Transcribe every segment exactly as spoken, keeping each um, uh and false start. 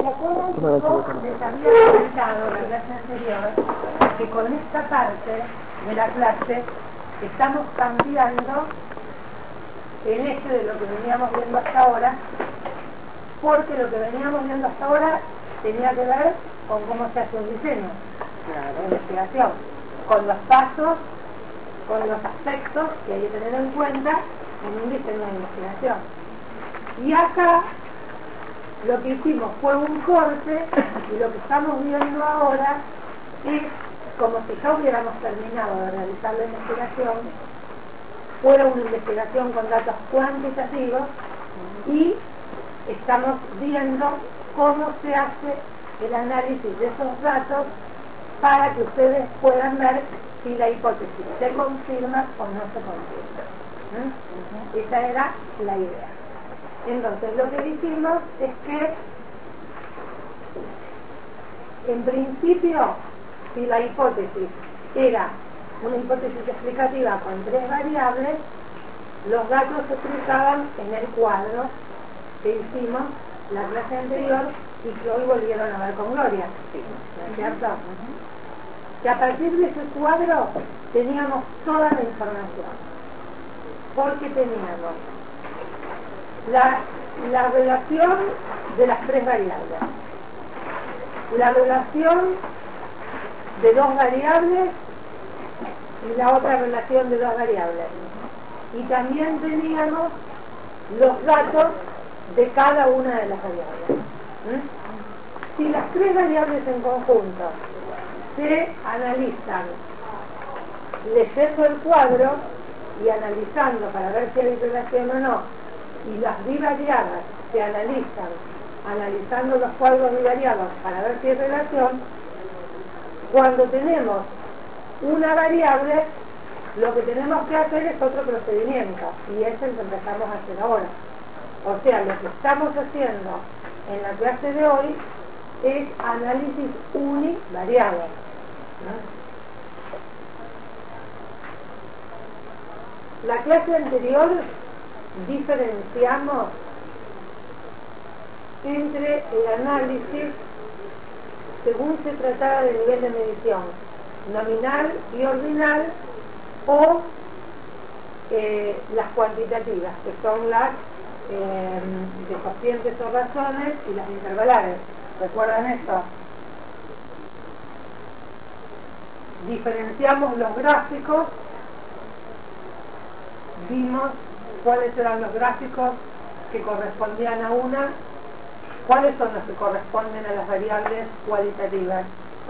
acuerdan, chicos, les había comentado en la clase anterior que con esta parte de la clase estamos cambiando el eje de lo que veníamos viendo hasta ahora, porque lo que veníamos viendo hasta ahora tenía que ver con cómo se hace un diseño, la investigación, con los pasos, con los aspectos que hay que tener en cuenta en un diseño de investigación. Y acá lo que hicimos fue un corte, y lo que estamos viendo ahora es como si ya hubiéramos terminado de realizar la investigación, fuera una investigación con datos cuantitativos, y estamos viendo cómo se hace el análisis de esos datos para que ustedes puedan ver si la hipótesis se confirma o no se confirma. ¿Mm? Esa era la idea. Entonces, lo que dijimos es que, en principio, si la hipótesis era una hipótesis explicativa con tres variables, los datos se explicaban en el cuadro que hicimos la clase anterior y que hoy volvieron a ver con Gloria, ¿no es cierto? Que a partir de ese cuadro teníamos toda la información, porque teníamos la, la relación de las tres variables, la relación de dos variables y la otra relación de dos variables, y también teníamos los datos de cada una de las variables. ¿Mm? Si las tres variables en conjunto se analizan leyendo el cuadro y analizando para ver si hay relación o no, y las bivariadas se analizan analizando los cuadros bivariados para ver si hay relación, cuando tenemos una variable, lo que tenemos que hacer es otro procedimiento, y es el que empezamos a hacer ahora. O sea, lo que estamos haciendo en la clase de hoy es análisis univariado, ¿no? La clase anterior diferenciamos entre el análisis según se trataba de nivel de medición, nominal y ordinal, o eh, las cuantitativas, que son las eh, de cocientes o razones, y las intervalares. ¿Recuerdan esto? Diferenciamos los gráficos, vimos cuáles eran los gráficos que correspondían a una, cuáles son los que corresponden a las variables cualitativas.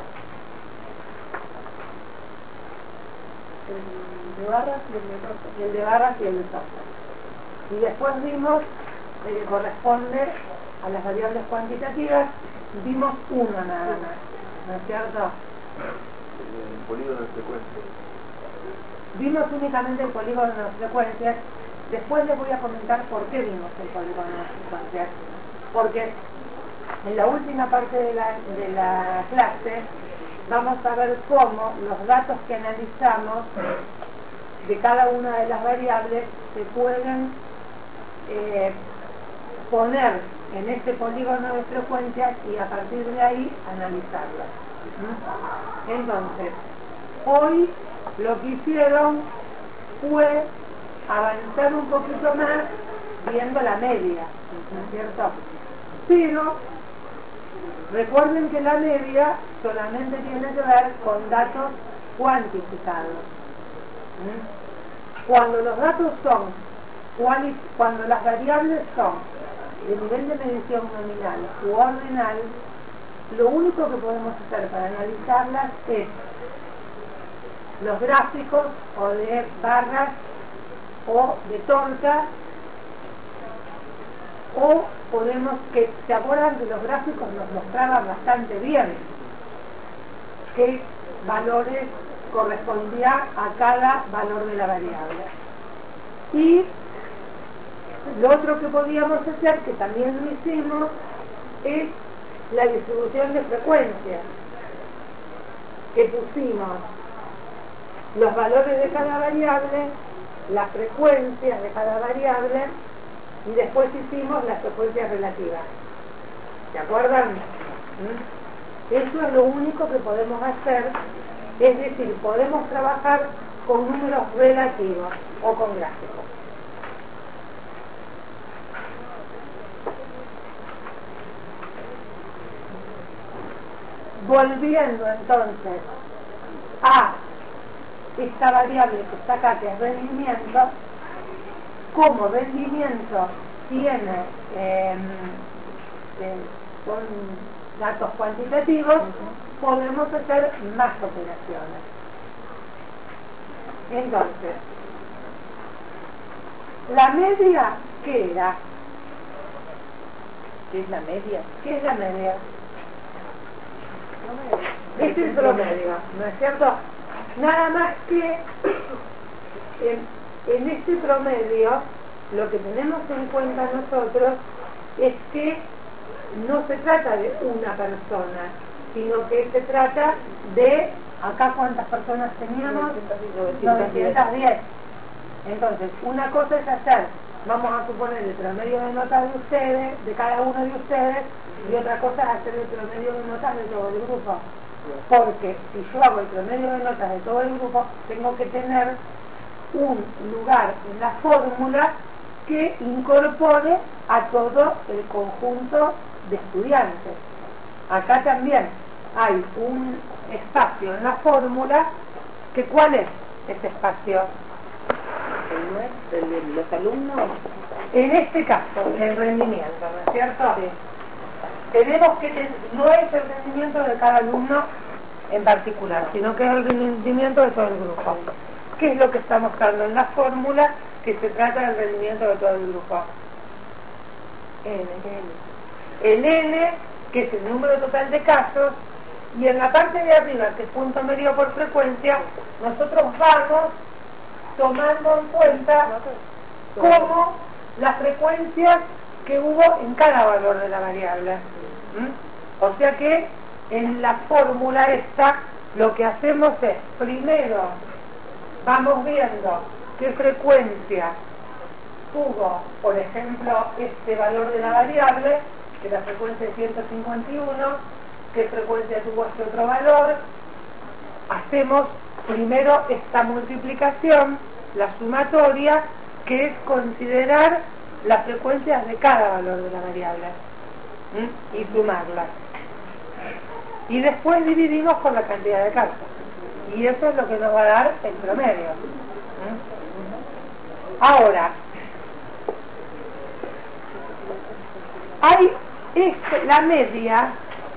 El de barras y el de tortas. Y el de barras y el de tortas. Y después vimos el que corresponde a las variables cuantitativas, vimos uno nada más, ¿no es cierto? El polígono de frecuencias. Vimos únicamente el polígono de frecuencias. Después les voy a comentar por qué vimos el polígono de frecuencias. Porque en la última parte de la, de la clase vamos a ver cómo los datos que analizamos de cada una de las variables se pueden eh, poner en este polígono de frecuencias y a partir de ahí analizarlas. ¿Mm? Entonces, hoy lo que hicieron fue avanzar un poquito más viendo la media, ¿no es cierto? Pero recuerden que la media solamente tiene que ver con datos cuantificados. ¿Mm? Cuando los datos son, cuando las variables son de nivel de medición nominal u ordinal, lo único que podemos hacer para analizarlas es los gráficos o de barras o de tortas, o podemos, que se acuerdan que los gráficos nos mostraban bastante bien qué valores correspondía a cada valor de la variable. Y lo otro que podíamos hacer, que también lo hicimos, es la distribución de frecuencias, que pusimos los valores de cada variable, las frecuencias de cada variable, y después hicimos las frecuencias relativas. ¿Se acuerdan? ¿Mm? Eso es lo único que podemos hacer, es decir, podemos trabajar con números relativos o con gráficos. Volviendo entonces a esta variable que está acá, que es rendimiento, como rendimiento tiene, eh, eh, son datos cuantitativos, uh-huh, podemos hacer más operaciones. Entonces, la media, ¿qué era? ¿Qué es la media? ¿Qué es la media? Es el promedio, ¿no es cierto? Nada más que en, en este promedio lo que tenemos en cuenta nosotros es que no se trata de una persona, sino que se trata de, acá cuántas personas teníamos, novecientos diez. Entonces, una cosa es hacer, vamos a suponer el promedio de notas de ustedes, de cada uno de ustedes, y otra cosa es hacer el promedio de notas de todo el grupo. Porque si yo hago el promedio de notas de todo el grupo, tengo que tener un lugar en la fórmula que incorpore a todo el conjunto de estudiantes. Acá también hay un espacio en la fórmula, que ¿cuál es ese espacio? ¿El, el, el, los alumnos? En este caso, el rendimiento, ¿no es cierto? Sí. Tenemos que tener, no es el rendimiento de cada alumno en particular, sino que es el rendimiento de todo el grupo. ¿Qué es lo que está mostrando en la fórmula? Que se trata del rendimiento de todo el grupo. N. El N, que es el número total de casos, y en la parte de arriba, que es punto medio por frecuencia, nosotros vamos tomando en cuenta como las frecuencias que hubo en cada valor de la variable. ¿Mm? O sea que en la fórmula esta lo que hacemos es, primero vamos viendo qué frecuencia tuvo, por ejemplo, este valor de la variable, que la frecuencia es ciento cincuenta y uno, qué frecuencia tuvo este otro valor. Hacemos primero esta multiplicación, la sumatoria, que es considerar las frecuencias de cada valor de la variable, ¿Mm? y sumarlas. Y después dividimos por la cantidad de casos. Y eso es lo que nos va a dar el promedio. ¿Mm? Ahora, hay este, la media,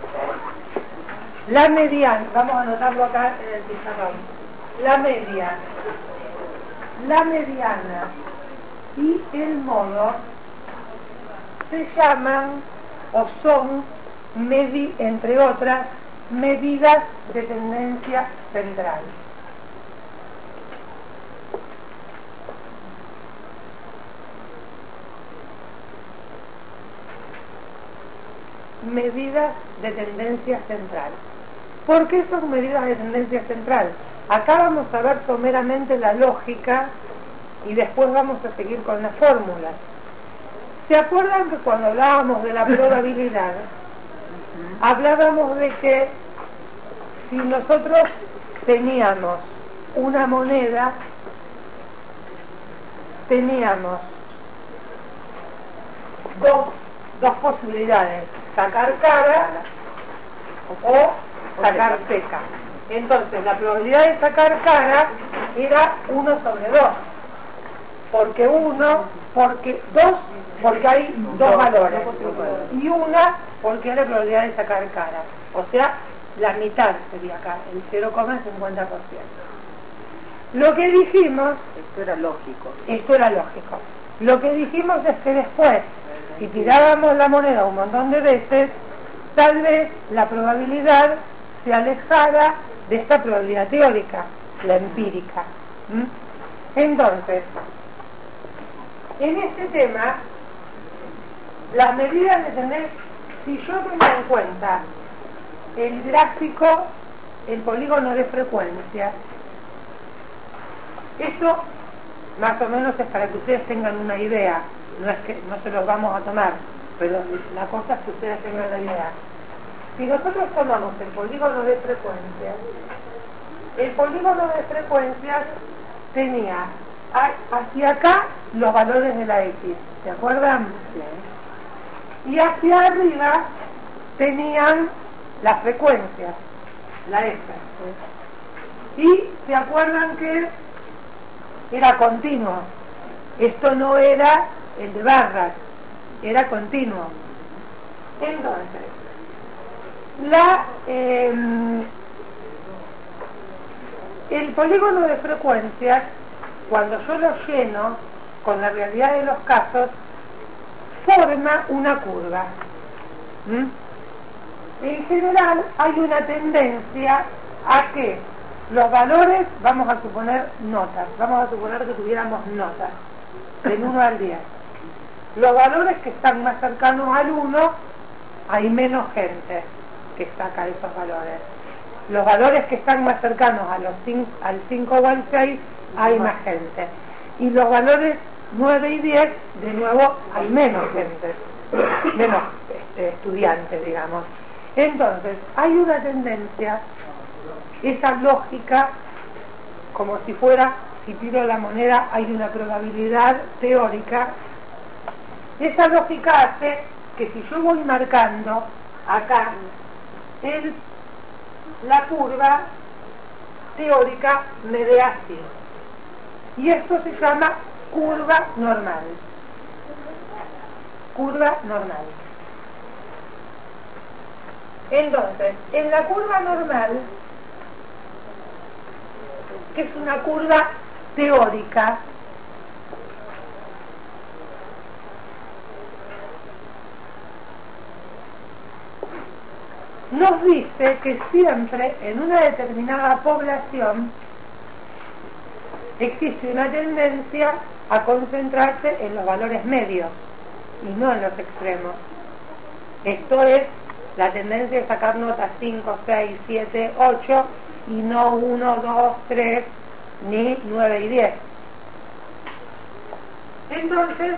la mediana, vamos a anotarlo acá en el pizarrón, la media, la mediana y el modo se llaman o son, medi, entre otras, medidas de tendencia central. Medidas de tendencia central. ¿Por qué son medidas de tendencia central? Acá vamos a ver someramente la lógica y después vamos a seguir con las fórmulas. ¿Se acuerdan que cuando hablábamos de la probabilidad, hablábamos de que si nosotros teníamos una moneda, teníamos dos, dos posibilidades, sacar cara o sacar seca? Entonces la probabilidad de sacar cara era uno sobre dos, porque uno, porque dos, porque hay dos valores, y una porque es la probabilidad de sacar cara, o sea, la mitad sería acá, el cero coma cincuenta por ciento. Lo que dijimos, esto era lógico, esto era lógico, lo que dijimos es que después, si tirábamos la moneda un montón de veces, tal vez la probabilidad se alejara de esta probabilidad teórica, la empírica. ¿Mm? Entonces, en este tema, las medidas de tener, si yo tengo en cuenta el gráfico, el polígono de frecuencia, eso más o menos es para que ustedes tengan una idea, no es que no se los vamos a tomar pero la cosa es que ustedes tengan la idea. Si nosotros tomamos el polígono de frecuencias, el polígono de frecuencias tenía hacia acá los valores de la X, ¿se acuerdan? Sí. Y hacia arriba tenían las frecuencias, la F. Y se acuerdan que era continuo. Esto no era el de barras, era continuo. Entonces, la, eh, el polígono de frecuencias, cuando yo lo lleno con la realidad de los casos, forma una curva. ¿Mm? En general hay una tendencia a que los valores, vamos a suponer notas, vamos a suponer que tuviéramos notas del uno al diez. Los valores que están más cercanos al uno, hay menos gente que saca esos valores. Los valores que están más cercanos a los cinco, al cinco o al seis, hay más gente. Y los valores nueve y diez, de nuevo, hay menos gente, menos este, estudiantes, digamos. Entonces, hay una tendencia, esa lógica, como si fuera, si tiro la moneda, hay una probabilidad teórica. Esa lógica hace que si yo voy marcando acá el, la curva teórica me dé así. Y esto se llama curva normal. Curva normal. Entonces, en la curva normal, que es una curva teórica, nos dice que siempre en una determinada población existe una tendencia a concentrarse en los valores medios y no en los extremos. Esto es la tendencia de sacar notas cinco, seis, siete, ocho y no uno, dos, tres ni nueve y diez. Entonces,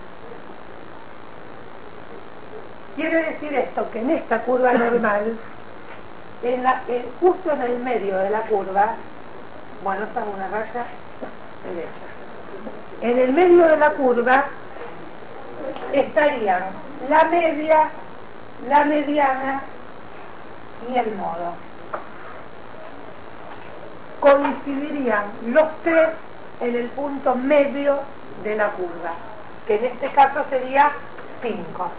quiere decir esto, que en esta curva normal, en la, en, justo en el medio de la curva, bueno, esta es una raya derecha, en el medio de la curva estarían la media, la mediana y el modo. Coincidirían los tres en el punto medio de la curva, que en este caso sería cinco.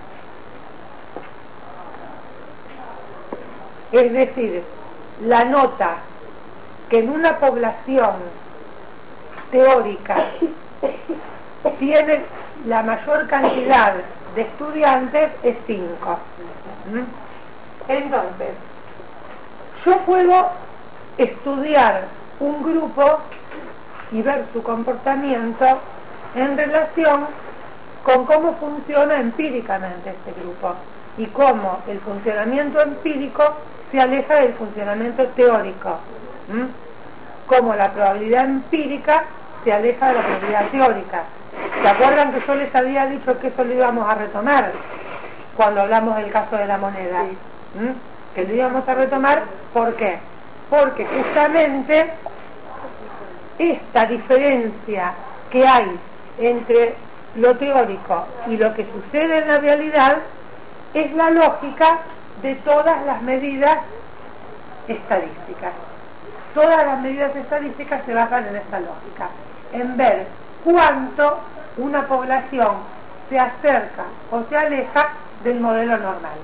Es decir, la nota que en una población teórica tiene la mayor cantidad de estudiantes es cinco. Entonces, yo puedo estudiar un grupo y ver su comportamiento en relación con cómo funciona empíricamente este grupo y cómo el funcionamiento empírico se aleja del funcionamiento teórico. ¿Mm? Cómo la probabilidad empírica se aleja de la probabilidad teórica. ¿Se acuerdan que yo les había dicho que eso lo íbamos a retomar cuando hablamos del caso de la moneda? ¿Mm? Que lo íbamos a retomar, ¿por qué? Porque justamente esta diferencia que hay entre lo teórico y lo que sucede en la realidad es la lógica de todas las medidas estadísticas. Todas las medidas estadísticas se basan en esta lógica, en ver cuánto una población se acerca o se aleja del modelo normal.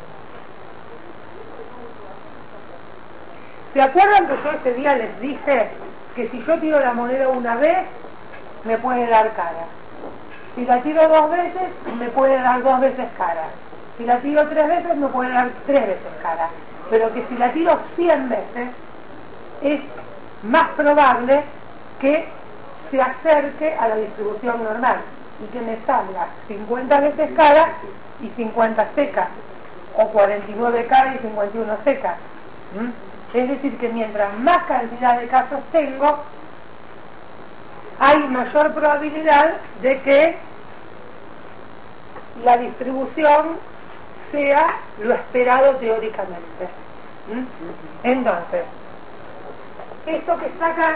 ¿Se acuerdan que yo ese día les dije que si yo tiro la moneda una vez, me puede dar cara? Si la tiro dos veces, me puede dar dos veces cara. Si la tiro tres veces, me puede dar tres veces cara. Pero que si la tiro cien veces, es más probable que se acerque a la distribución normal y que me salga cincuenta veces cara y cincuenta seca, o cuarenta y nueve cara y cincuenta y uno seca. ¿Mm? Es decir, que mientras más cantidad de casos tengo, hay mayor probabilidad de que la distribución sea lo esperado teóricamente. ¿Mm? Entonces, esto que está acá,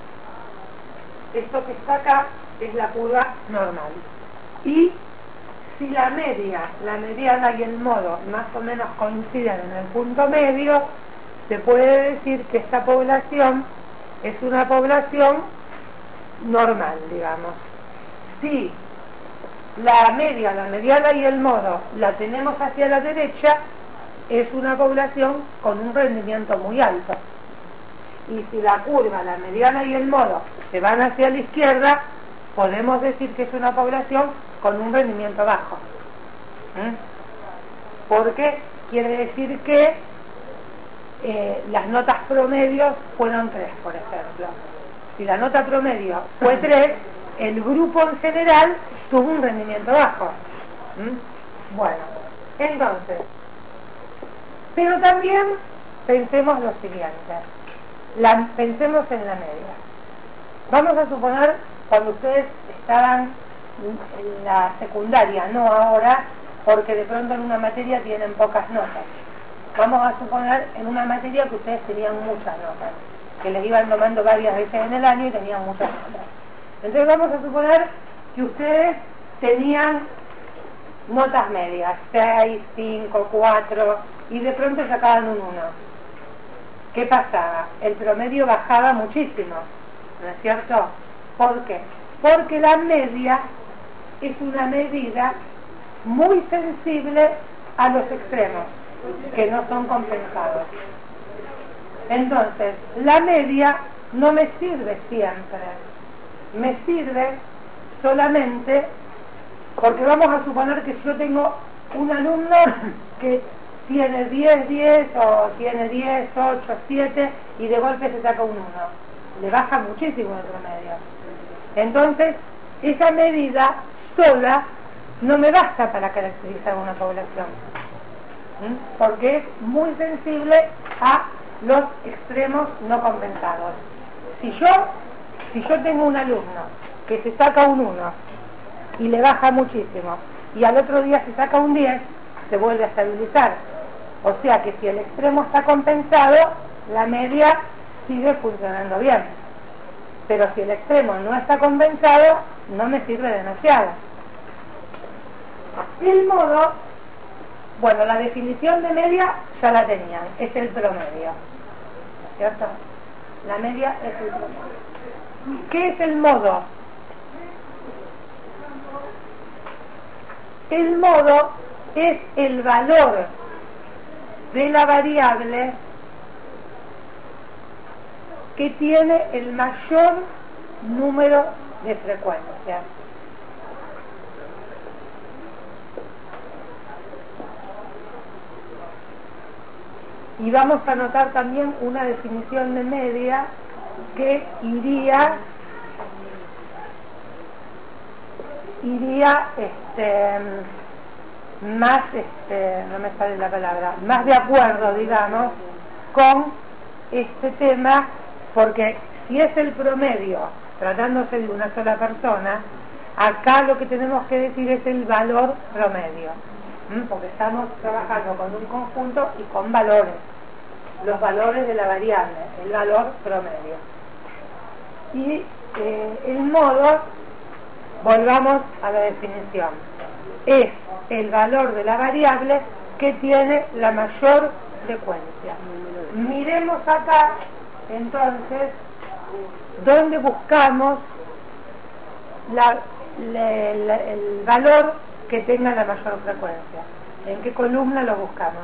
esto que está acá es la curva normal. Y si la media, la mediana y el modo más o menos coinciden en el punto medio, se puede decir que esta población es una población normal, digamos. Si la media, la mediana y el modo la tenemos hacia la derecha, es una población con un rendimiento muy alto. Y si la curva, la mediana y el modo se van hacia la izquierda, podemos decir que es una población con un rendimiento bajo. ¿Mm? Porque quiere decir que eh, las notas promedios fueron tres, por ejemplo. Si la nota promedio fue tres, el grupo en general tuvo un rendimiento bajo. ¿Mm? Bueno, entonces, pero también pensemos lo siguiente, la, pensemos en la media. Vamos a suponer, cuando ustedes estaban en la secundaria, no ahora, porque de pronto en una materia tienen pocas notas. Vamos a suponer en una materia que ustedes tenían muchas notas, que les iban tomando varias veces en el año y tenían muchas notas. Entonces vamos a suponer que ustedes tenían notas medias, seis, cinco, cuatro, y de pronto sacaban un uno. ¿Qué pasaba? El promedio bajaba muchísimo, ¿no es cierto? ¿Por qué? Porque la media es una medida muy sensible a los extremos, que no son compensados. Entonces, la media no me sirve siempre, me sirve solamente porque vamos a suponer que yo tengo un alumno que tiene diez, diez o tiene diez, ocho, siete y de golpe se saca un uno. Le baja muchísimo el promedio. Entonces, esa medida sola no me basta para caracterizar una población, ¿Mm? porque es muy sensible a los extremos no compensados. Si yo, si yo tengo un alumno que se saca un uno y le baja muchísimo y al otro día se saca un diez, se vuelve a estabilizar. O sea que si el extremo está compensado, la media sigue funcionando bien. Pero si el extremo no está compensado, no me sirve demasiado. El modo, bueno, la definición de media ya la tenían, es el promedio, ¿cierto? La media es el promedio. ¿Qué es el modo? El modo es el valor de la variable que tiene el mayor número de frecuencias. Y vamos a notar también una definición de media que iría iría este más este no me sale la palabra más de acuerdo, digamos, con este tema, porque si es el promedio tratándose de una sola persona, acá lo que tenemos que decir es el valor promedio, ¿Mm? porque estamos trabajando con un conjunto y con valores, los valores de la variable, el valor promedio. Y eh, el modo, volvamos a la definición, es el valor de la variable que tiene la mayor frecuencia. Miremos acá, entonces, donde buscamos la, la, la, el valor que tenga la mayor frecuencia. ¿En qué columna lo buscamos?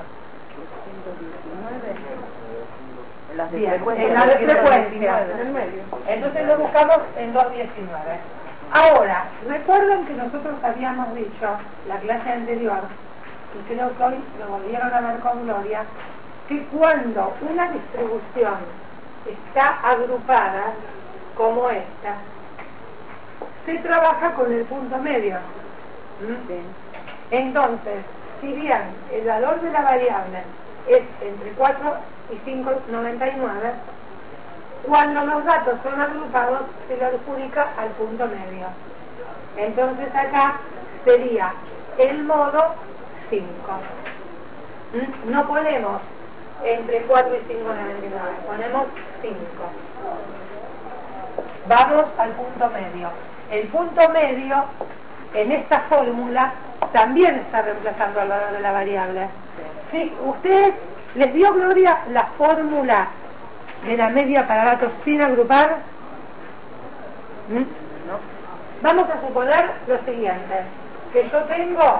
Las de Bien, frecuencia, en la de en el frecuencia. medio. Entonces lo buscamos en dos diecinueve. Ahora, recuerden que nosotros habíamos dicho la clase anterior, y creo que hoy lo volvieron a ver con Gloria, que cuando una distribución está agrupada como esta, se trabaja con el punto medio. ¿Mm? Sí. Entonces, si bien el valor de la variable es entre cuatro y cinco coma noventa y nueve, cuando los datos son agrupados se le adjudica al punto medio. Entonces acá sería el modo cinco. ¿Mm? No ponemos entre cuatro y cinco noventa y nueve, ponemos cinco. Vamos al punto medio. El punto medio en esta fórmula también está reemplazando al valor de la variable. ¿Sí? ¿Ustedes les dio Gloria la fórmula de la media para datos sin agrupar? ¿Mm? ¿No? Vamos a suponer lo siguiente, que yo tengo,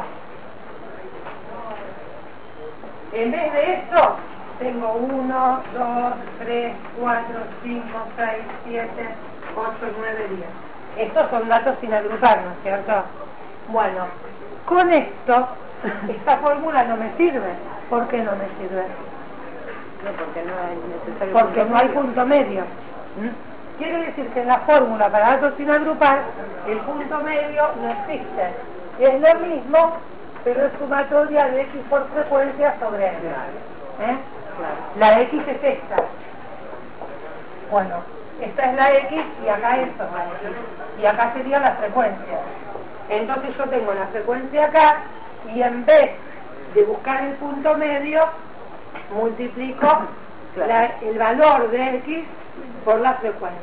en vez de esto, tengo uno, dos, tres, cuatro, cinco, seis, siete, ocho, nueve, diez. Estos son datos sin agrupar, ¿no es cierto? Bueno, con esto, esta fórmula no me sirve. ¿Por qué no me sirve? No, porque no es necesario. Porque no hay punto medio. ¿Mm? Quiere decir que en la fórmula para datos sin agrupar, el punto medio no existe. Es lo mismo, pero es sumatoria de X por frecuencia sobre N. ¿Eh? La X es esta. Bueno, esta es la X y acá esto es la X. Y acá sería la frecuencia. Entonces yo tengo la frecuencia acá y en vez de buscar el punto medio, multiplico la, el valor de X por la frecuencia.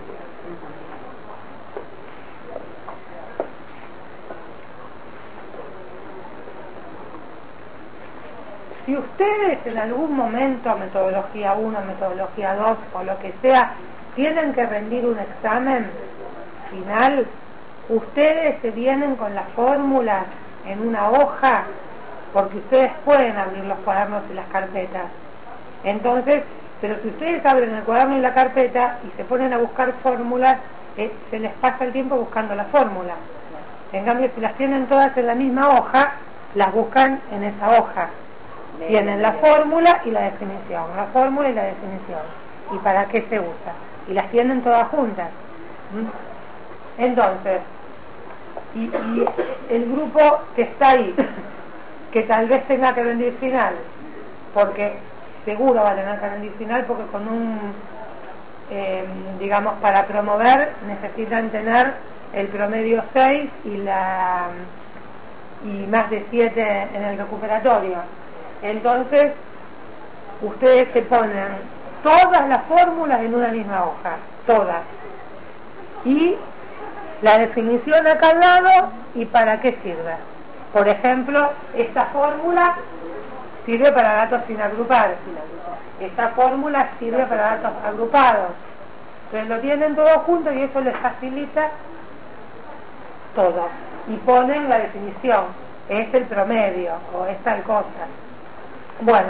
Si ustedes en algún momento, metodología uno, metodología dos o lo que sea, tienen que rendir un examen final, ustedes se vienen con las fórmulas en una hoja, porque ustedes pueden abrir los cuadernos y las carpetas. Entonces, pero si ustedes abren el cuaderno y la carpeta y se ponen a buscar fórmulas, eh, se les pasa el tiempo buscando las fórmulas. En cambio, si las tienen todas en la misma hoja, las buscan en esa hoja. Tienen la fórmula y la definición, la fórmula y la definición. ¿Y para qué se usa? Y las tienen todas juntas. ¿Mm? Entonces, y, y el grupo que está ahí, que tal vez tenga que rendir final, porque seguro va a tener que rendir final, porque con un, eh, digamos, para promover necesitan tener el promedio seis y, la, y más de siete en el recuperatorio. Entonces, ustedes se ponen todas las fórmulas en una misma hoja, todas. Y la definición acá al lado y para qué sirve. Por ejemplo, esta fórmula sirve para datos sin agrupar. Esta fórmula sirve para datos agrupados. Entonces lo tienen todo junto y eso les facilita todo. Y ponen la definición, es el promedio o es tal cosa. Bueno,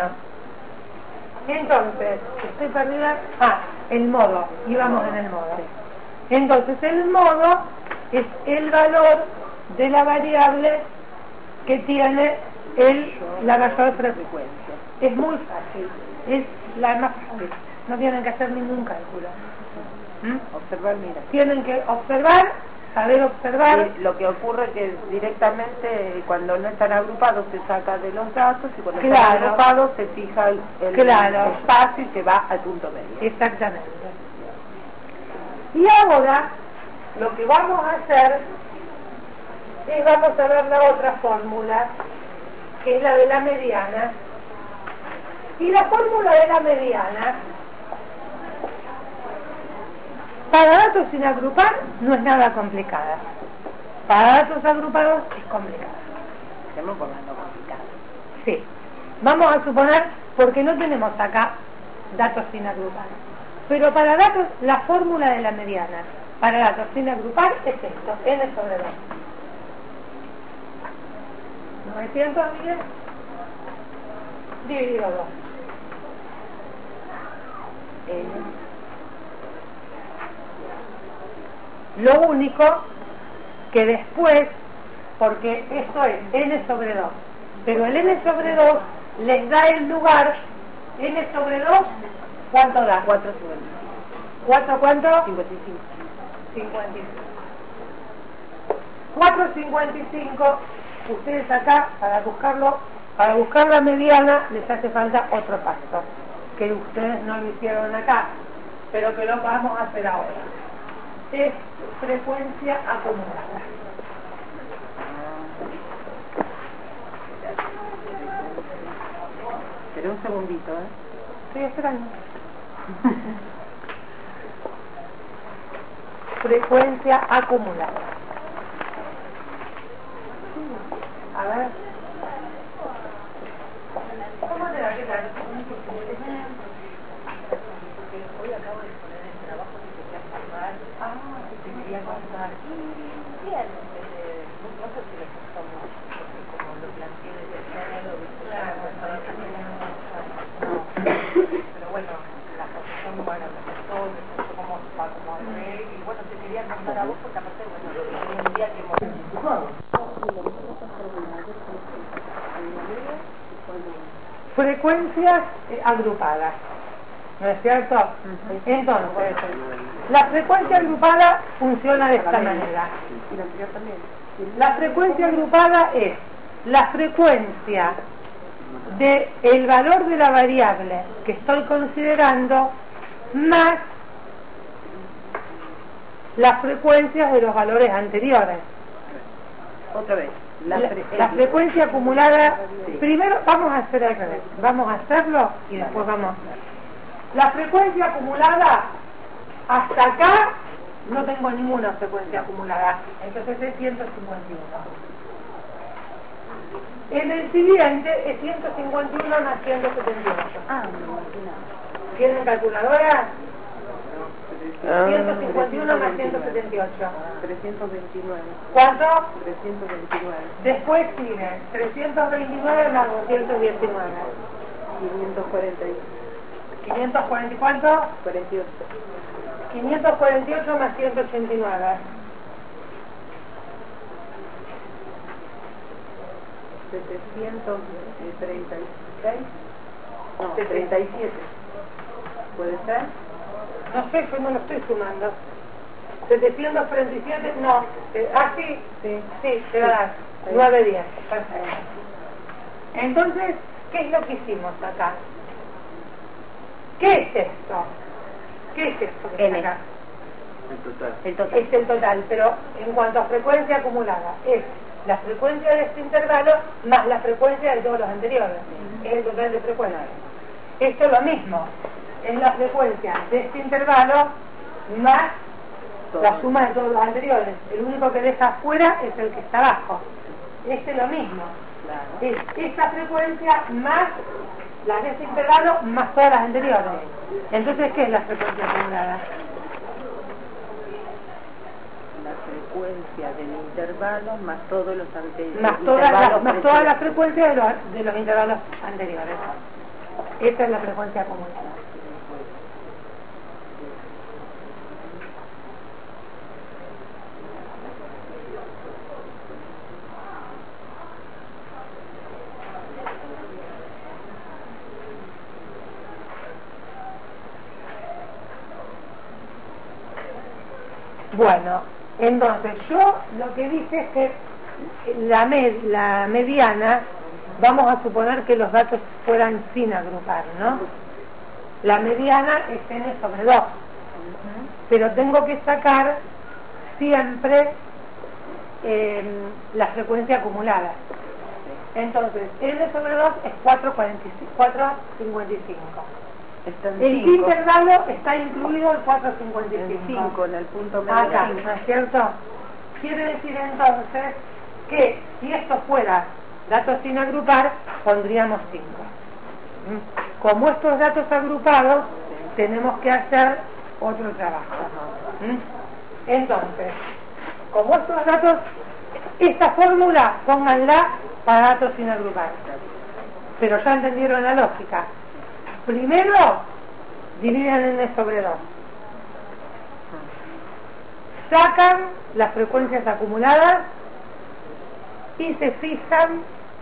entonces, estoy perdida. Ah, el modo, íbamos en el modo. Entonces, el modo es el valor de la variable que tiene el, la mayor frecuencia. Es muy fácil, es la más fácil. No tienen que hacer ningún cálculo. ¿Mm? Observar, mira. Tienen que observar, saber observar. Y lo que ocurre es que directamente cuando no están agrupados se saca de los datos y cuando Claro. están agrupados se fija el, el Claro. espacio y se va al punto medio. Exactamente. Y ahora lo que vamos a hacer es vamos a ver la otra fórmula, que es la de la mediana. Y la fórmula de la mediana, para datos sin agrupar, no es nada complicada. Para datos agrupados es complicada. Estamos por lo complicado. Sí. Vamos a suponer, porque no tenemos acá datos sin agrupar. Pero para datos, la fórmula de la mediana, para datos sin agrupar, es esto, n sobre dos. novecientos diez dividido dos. Lo único que después, porque esto es n sobre dos, pero el n sobre dos les da el lugar, n sobre dos, ¿cuánto da? cuatro cincuenta y cinco. ¿cuatro cuánto? cincuenta y cinco. cincuenta y cinco. cuatro cincuenta y cinco, ustedes acá, para buscarlo, para buscar la mediana, les hace falta otro paso, que ustedes no lo hicieron acá, pero que lo vamos a hacer ahora. Es frecuencia acumulada. Espera un segundito, ¿eh? Estoy esperando. Frecuencia acumulada. A ver. ¿Cómo te va? ¿Qué tal? Hoy acabo de poner el trabajo que quería salvar. Ah, que te quería contar. Bien, no sé si les gustó mucho, porque como lo planteé desde el género, pero bueno, la profesión, bueno, me gustó, me gustó cómo va, cómo ve, y bueno, te quería contar a vos, porque aparte, bueno, lo que hoy en día que hemos... Frecuencias eh, agrupadas, ¿no es cierto? Uh-huh. Entonces, la frecuencia agrupada funciona de esta manera. La frecuencia agrupada es la frecuencia del valor de la variable que estoy considerando más las frecuencias de los valores anteriores. Otra vez. La, la, fre la frecuencia acumulada, sí. Primero vamos a hacer al revés, vamos a hacerlo y después vamos a hacer. La frecuencia acumulada, hasta acá no tengo ninguna frecuencia acumulada, entonces es ciento cincuenta y uno. En el siguiente es ciento cincuenta y uno más ciento setenta y ocho. Ah, ¿tienen calculadora? ciento cincuenta y uno más ciento setenta y ocho. trescientos veintinueve. ¿Cuánto? trescientos veintinueve. Después sigue trescientos veintinueve más doscientos diecinueve. quinientos cuarenta. ¿quinientos cuarenta y cuánto? cuarenta y ocho. quinientos cuarenta y ocho más ciento ochenta y nueve. setecientos treinta y seis. No, treinta y siete. ¿Puede ser? No sé, yo no lo estoy sumando. setecientos treinta y siete, no. Eh, ah, sí, sí, sí, te va a dar. nueve diez. Perfecto. Entonces, ¿qué es lo que hicimos acá? ¿Qué es esto? ¿Qué es esto que está acá? El total. El total. Es el total, pero en cuanto a frecuencia acumulada, es la frecuencia de este intervalo más la frecuencia de todos los anteriores. Es el total de frecuencia. Esto es lo mismo. Es la frecuencia de este intervalo más la suma de todos los anteriores. El único que deja afuera es el que está abajo. Este es lo mismo. Es esta frecuencia más la de este intervalo más todas las anteriores. Entonces, ¿qué es la frecuencia acumulada? La frecuencia del intervalo más todos los anteriores. Más todas las más toda la frecuencia de los, de los intervalos anteriores. Esta es la frecuencia acumulada. Bueno, entonces yo lo que dije es que la, med la mediana, vamos a suponer que los datos fueran sin agrupar, ¿no? La mediana es n sobre dos, uh-huh. Pero tengo que sacar siempre eh, la frecuencia acumulada. Entonces, n sobre dos es cuatro coma cincuenta y cinco. El intervalo está incluido el cuatro coma cincuenta y cinco en el punto medio. Acá, ¿no es cierto? Quiere decir entonces que si esto fuera datos sin agrupar, pondríamos cinco. Como estos datos agrupados, tenemos que hacer otro trabajo. Entonces, como estos datos, esta fórmula pónganla para datos sin agrupar. Pero ya entendieron la lógica. Primero, dividen n sobre dos. Sacan las frecuencias acumuladas y se fijan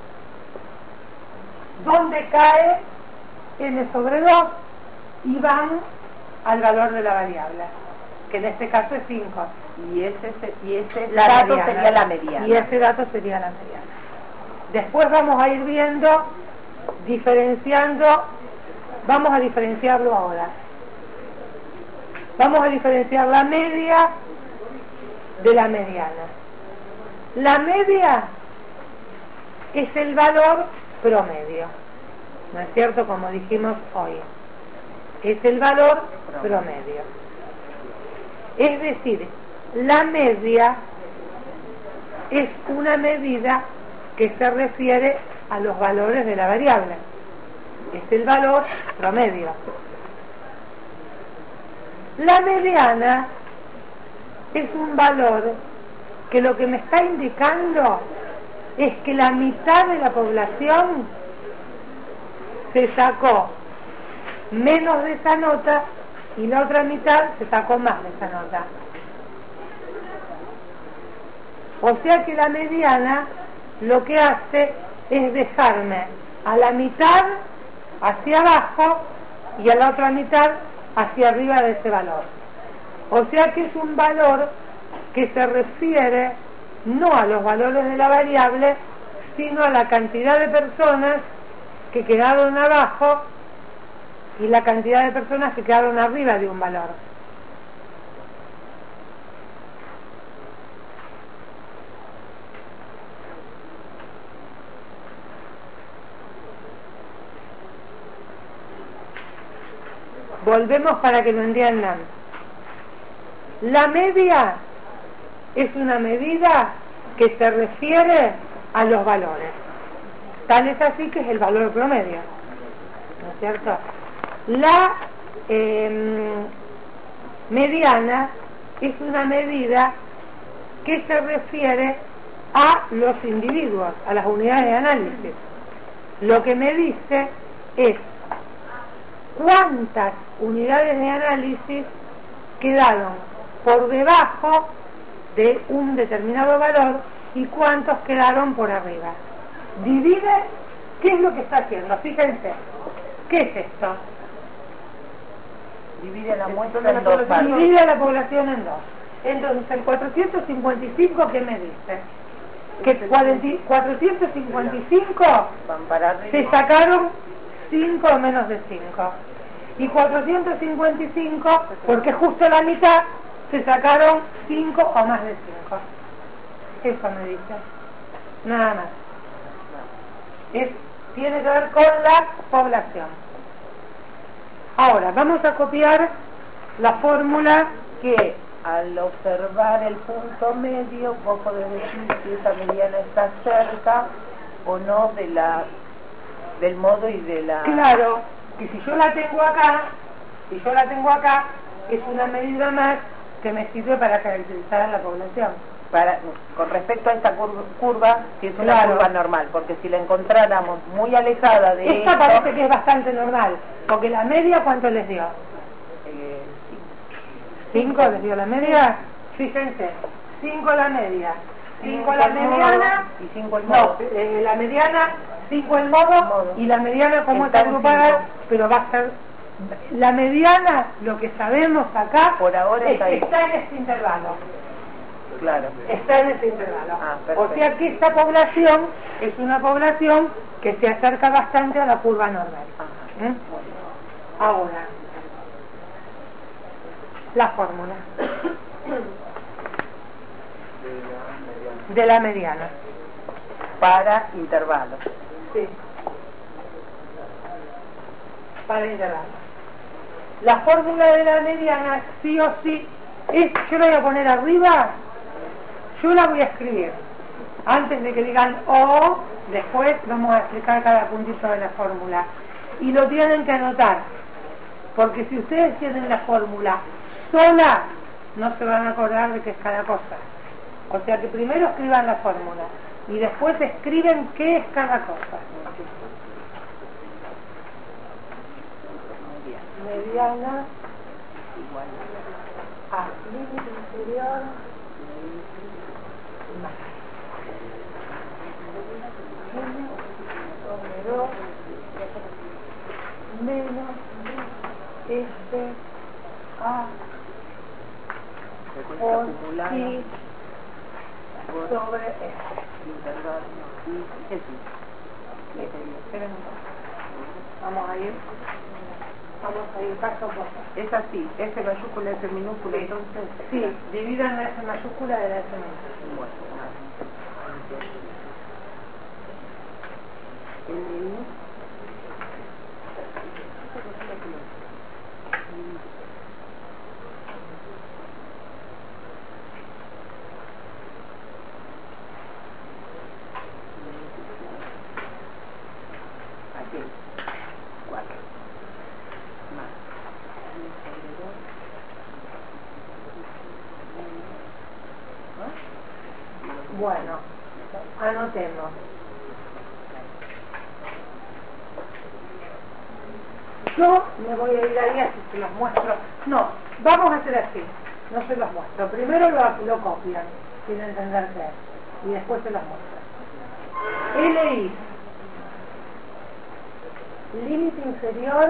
dónde cae n sobre dos y van al valor de la variable, que en este caso es cinco. Y ese, y ese la dato mediana, sería la mediana. Y ese dato sería la mediana. Después vamos a ir viendo, diferenciando. Vamos a diferenciarlo ahora. Vamos a diferenciar la media de la mediana. La media es el valor promedio. ¿no es cierto? Como dijimos hoy, es el valor promedio. Es decir, la media es una medida que se refiere a los valores de la variable. Es el valor promedio. La mediana es un valor que lo que me está indicando es que la mitad de la población se sacó menos de esa nota y la otra mitad se sacó más de esa nota. O sea que la mediana lo que hace es dejarme a la mitad hacia abajo y a la otra mitad hacia arriba de ese valor. O sea que es un valor que se refiere no a los valores de la variable, sino a la cantidad de personas que quedaron abajo y la cantidad de personas que quedaron arriba de un valor. Volvemos para que lo entiendan. La media es una medida que se refiere a los valores. Tal es así que es el valor promedio, ¿no es cierto? La eh, mediana es una medida que se refiere a los individuos, a las unidades de análisis. Lo que me dice es cuántas unidades de análisis quedaron por debajo de un determinado valor y cuántos quedaron por arriba. Divide, ¿qué es lo que está haciendo? Fíjense, ¿qué es esto? Divide la muestra en dos partes. Divide a la población en dos. Entonces, el cuatrocientos cincuenta y cinco, ¿qué me dice? Que cuatrocientos cincuenta y cinco van para arriba. Se sacaron cinco o menos de cinco. Y cuatrocientos cincuenta y cinco, porque justo la mitad, se sacaron cinco o más de cinco. Eso me dice. Nada más. Es, tiene que ver con la población. Ahora, vamos a copiar la fórmula que al observar el punto medio vos podés decir si esa mediana está cerca o no de la del modo y de la... Claro, que si yo la tengo acá, si yo la tengo acá, es una medida más que me sirve para caracterizar a la población. Para, con respecto a esta curva, curva si es una claro. curva normal, porque si la encontráramos muy alejada de esta esto, parece que es bastante normal, porque la media, ¿cuánto les dio? Eh, ¿Cinco les dio la media? Fíjense, cinco la media, cinco la mediana, y cinco el modo. No, eh, la mediana, cinco el modo, modo, y la mediana como está agrupada, pero va a ser... La mediana, lo que sabemos acá, por ahora es está, que ahí. está en este intervalo. Claro. Está en ese intervalo. Ah, o sea que esta población es una población que se acerca bastante a la curva normal. ¿Eh? Ahora, la fórmula de la mediana para intervalos. Sí. Para intervalos. La fórmula de la mediana sí o sí es, yo la voy a poner arriba, yo la voy a escribir antes de que digan o, después vamos a explicar cada puntito de la fórmula y lo tienen que anotar, porque si ustedes tienen la fórmula sola no se van a acordar de qué es cada cosa. O sea que primero escriban la fórmula y después escriben qué es cada cosa. Mediana igual a límite inferior más número menos este a por i sobre este. intervalo y eso. Esperen un poco. Vamos a ir Vamos a ir paso a paso. Es así, S mayúscula, S minúscula, Sí. entonces... Sí, dividan la S mayúscula de la S minúscula. Bueno, nada. El Sí. cuatro. Más. Bueno, anotemos. Yo me voy a ir ahí así se los muestro. No, vamos a hacer así. No se los muestro. Primero lo, lo copian, sin entender qué es. Y después se los muestro. L I. Límite inferior.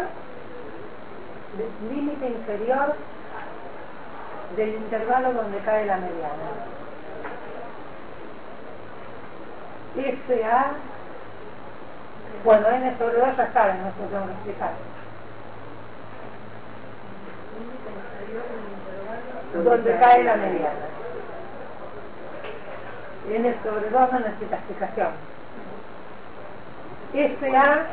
Límite inferior del intervalo donde cae la mediana. F A. Bueno, N sobre dos ya saben, no se lo tengo que explicar. Donde cae la mediana. N sobre dos no necesita explicación. F A,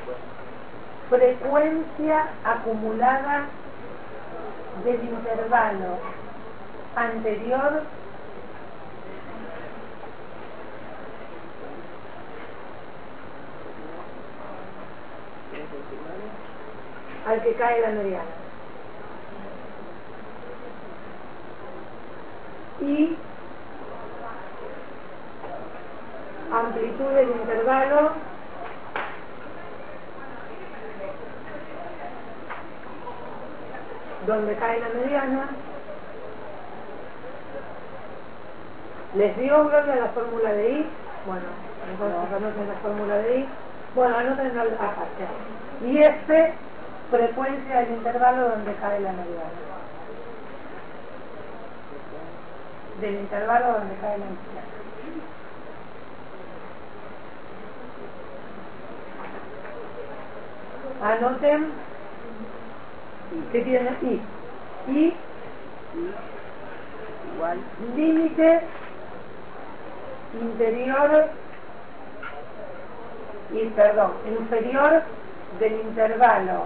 frecuencia acumulada del intervalo anterior al que cae la mediana. Y amplitud del intervalo donde cae la mediana. ¿Les dio Gloria la fórmula de I? Bueno, entonces anoten la fórmula de I. Bueno, anoten la parte. Y F, frecuencia del intervalo donde cae la mediana. Del intervalo donde cae la mediana. Anoten que tiene I. I igual límite interior y perdón, inferior del intervalo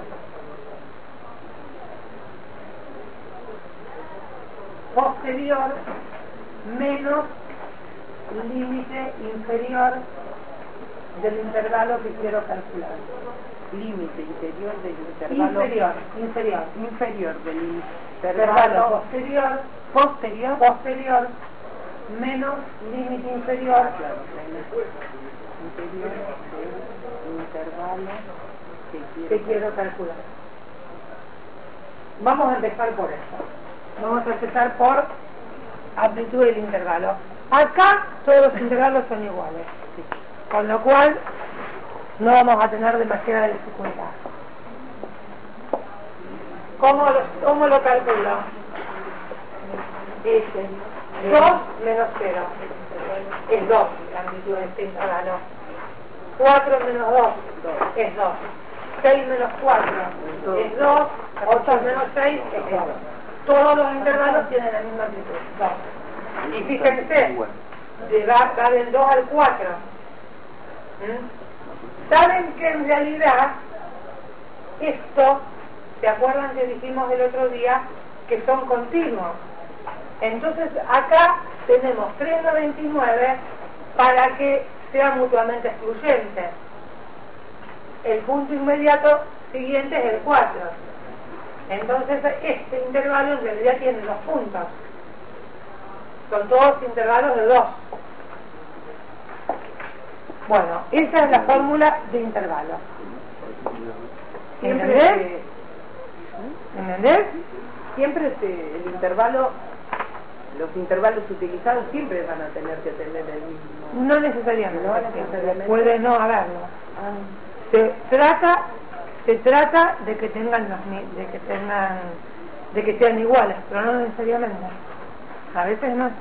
posterior menos límite inferior del intervalo que quiero calcular. Límite interior del intervalo inferior, inferior, inferior del intervalo intervalo posterior, posterior posterior menos límite inferior, claro, interior del intervalo que quiero, que quiero calcular. Vamos a empezar por eso. Vamos a empezar por amplitud del intervalo. Acá todos los intervalos son iguales, sí. Con lo cual no vamos a tener demasiada dificultad. ¿Cómo lo, cómo lo calculo? Este, dos menos cero es dos, la amplitud de este intervalo. cuatro menos dos es dos. seis menos cuatro es dos. ocho menos seis es dos. Todos los intervalos tienen la misma amplitud, dos. Y fíjense, de va, va del dos al cuatro. ¿Mm? Saben que en realidad esto, ¿se acuerdan que dijimos el otro día que son continuos? Entonces acá tenemos tres noventa y nueve para que sea mutuamente excluyente. El punto inmediato siguiente es el cuatro. Entonces este intervalo en realidad tiene dos puntos. Son todos intervalos de dos. Bueno, esa es la fórmula de intervalo. ¿Entendés? ¿Entendés? Siempre se, el intervalo, los intervalos utilizados siempre van a tener que tener el mismo. No necesariamente. No necesariamente. Puede no haberlo. Se trata, se trata de que tengan los, de que tengan, de que sean iguales, pero no necesariamente. A veces no.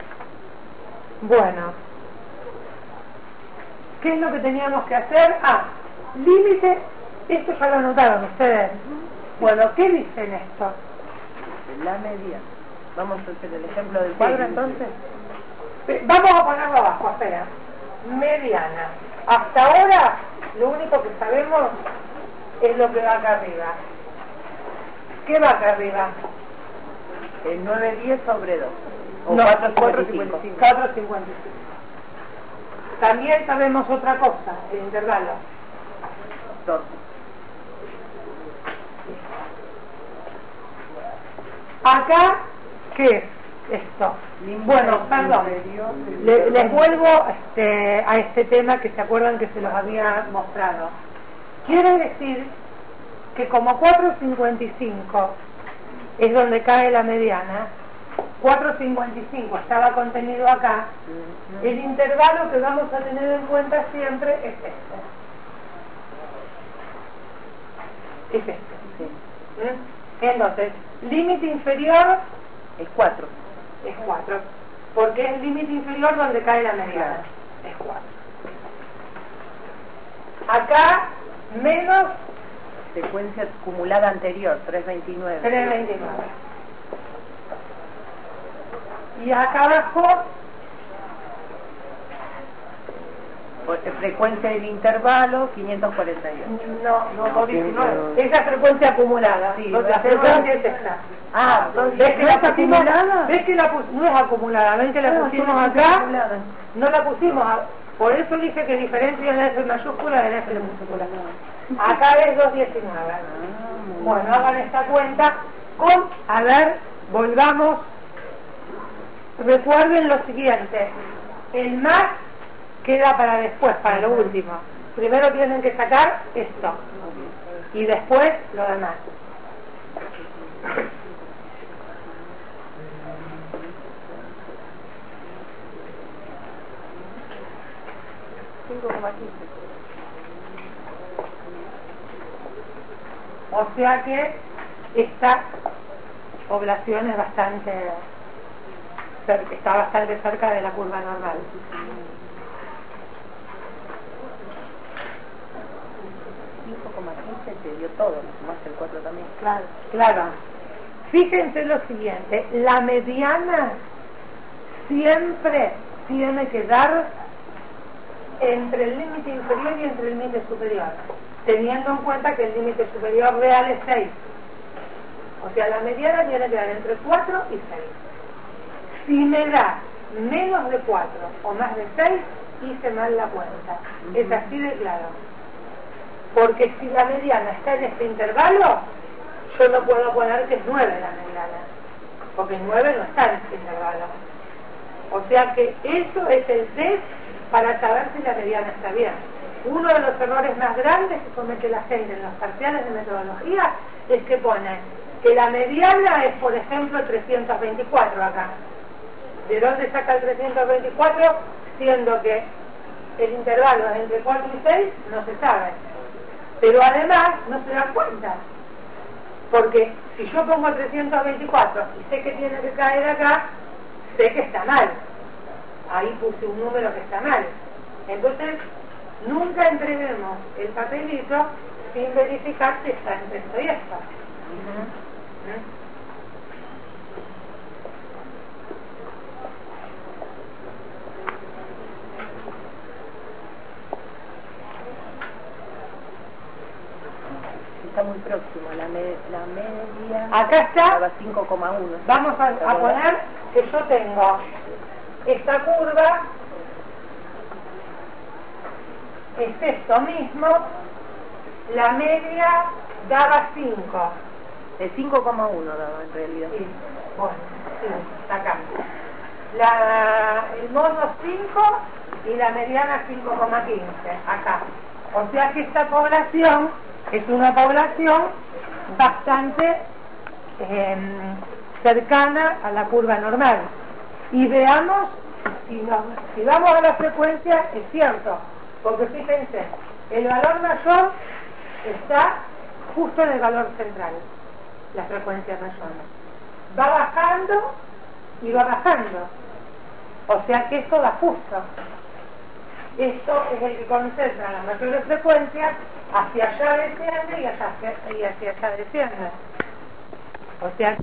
Bueno. ¿Qué es lo que teníamos que hacer? Ah, límite, esto ya lo anotaron ustedes. Bueno, ¿qué dicen esto? La media. Vamos a hacer el ejemplo del cuadro entonces. Vamos a ponerlo abajo, espera. Mediana. Hasta ahora, lo único que sabemos es lo que va acá arriba. ¿Qué va acá arriba? El nueve diez sobre dos. O No, cuatro cincuenta y cinco. cuatro cincuenta y cinco. También sabemos otra cosa, el intervalo. sector. Acá, ¿qué es esto? Bueno, perdón, Le, les vuelvo este, a este tema que se acuerdan que se los había mostrado. Quiere decir que como cuatro cincuenta y cinco es donde cae la mediana, cuatro cincuenta y cinco estaba contenido acá, el intervalo que vamos a tener en cuenta siempre es este. Es este. ¿Mm? Entonces, límite inferior Es cuatro. es cuatro, porque es el límite inferior donde cae la mediana, es cuatro. Acá, menos Secuencia acumulada anterior, trescientos veintinueve. trescientos veintinueve. Y acá abajo, Frecuencia del intervalo, quinientos cuarenta y ocho. no, no, no diecinueve. Esa es frecuencia acumulada. Sí, la ¿verdad? frecuencia es esta. Ah, ¿Ves que ¿no la es pusimos? acumulada? ¿Ves que la pus- no es acumulada? ¿Ven que la No, pusimos solo acá? acumulada. No la pusimos. a- Por eso dije que diferencia la F mayúscula de la F minúscula. Acá es doscientos diecinueve. Bueno, hagan esta cuenta con, a ver, volvamos. Recuerden lo siguiente, el más queda para después, para lo último. Primero tienen que sacar esto y después lo demás. cinco coma quince. O sea que esta población es bastante cer- está bastante cerca de la curva normal. cinco coma quince te dio todo, más el cuatro también. Claro, claro. Fíjense lo siguiente, la mediana siempre tiene que dar entre el límite inferior y entre el límite superior, teniendo en cuenta que el límite superior real es seis. O sea, la mediana tiene que dar entre cuatro y seis. Si me da menos de cuatro o más de seis, hice mal la cuenta. Es así de claro. Porque si la mediana está en este intervalo, yo no puedo poner que es nueve la mediana, porque nueve no está en este intervalo. O sea que eso es el test para saber si la mediana está bien. Uno de los errores más grandes que comete la gente en los parciales de metodología es que pone que la mediana es, por ejemplo, trescientos veinticuatro acá. ¿De dónde saca el trescientos veinticuatro? Siendo que el intervalo es entre cuatro y seis, no se sabe. Pero además no se dan cuenta. Porque si yo pongo trescientos veinticuatro y sé que tiene que caer acá, sé que está mal. Ahí puse un número que está mal. Entonces, nunca entreguemos el papelito sin verificar si está entre esto y esto. ¿Mm? Está muy próximo, la, me- la media Acá está. estaba cinco coma uno. Vamos a, a poner que yo tengo esta curva, es esto mismo, la media daba cinco. De cinco coma uno daba en realidad. Sí, bueno, sí, acá. La, el modo cinco y la mediana cinco coma quince, acá. O sea que esta población es una población bastante eh, cercana a la curva normal. Y veamos, si, no, si vamos a la frecuencia, es cierto, porque fíjense, el valor mayor está justo en el valor central, la frecuencia mayor. Va bajando y va bajando. O sea que esto va justo. Esto es el que concentra las mayores frecuencias, hacia allá desciende y hacia, y hacia allá desciende. O sea,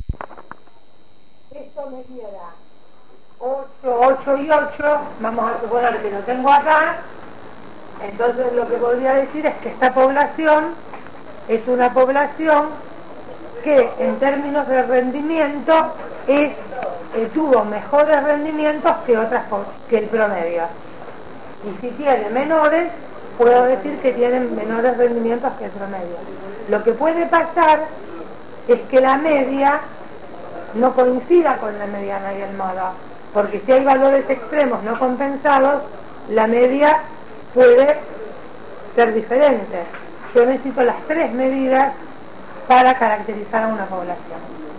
esto me queda ocho, ocho y ocho, vamos a suponer que lo tengo acá, entonces lo que podría decir es que esta población es una población que en términos de rendimiento es, eh, tuvo mejores rendimientos que otras po- que el promedio. Y si tiene menores, puedo decir que tienen menores rendimientos que otro medio. Lo que puede pasar es que la media no coincida con la mediana y el modo, porque si hay valores extremos no compensados, la media puede ser diferente. Yo necesito las tres medidas para caracterizar a una población.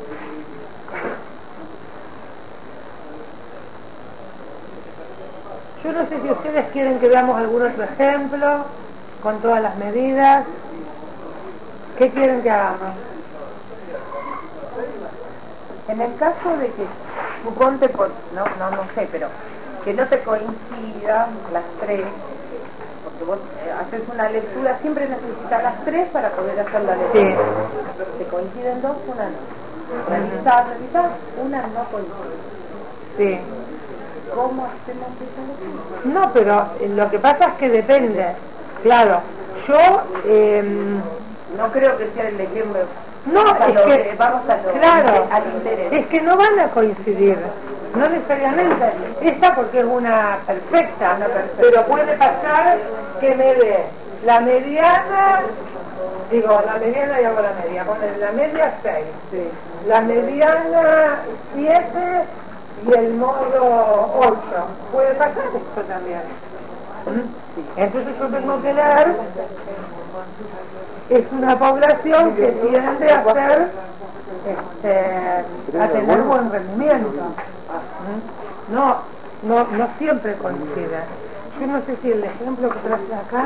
Yo no sé si ustedes quieren que veamos algún otro ejemplo con todas las medidas. ¿Qué quieren que hagamos? En el caso de que, suponte, por, no, no, no sé, pero que no te coincidan las tres, porque vos eh, haces una lectura, siempre necesitas las tres para poder hacer la lectura. Sí. Te coinciden dos, una no. Revisás, revisás, una no coincide. Sí. ¿Cómo hacemos esa lectura? No, pero eh, lo que pasa es que depende. Claro, yo... Eh, no creo que sea el ejemplo. No, a es lo, que, vamos a lo, claro, al interés. Es que no van a coincidir, no necesariamente. Esta porque es una perfecta, Una perfecta. Pero puede pasar que me dé la mediana, digo, la mediana y hago la media, poner la media seis, Sí. la mediana siete y el modo ocho. Puede pasar esto también. Sí. Entonces yo tengo que leer, es una población que tiende a ser, este, a tener buen rendimiento. No, no, no siempre coincide. Yo no sé si el ejemplo que traje acá.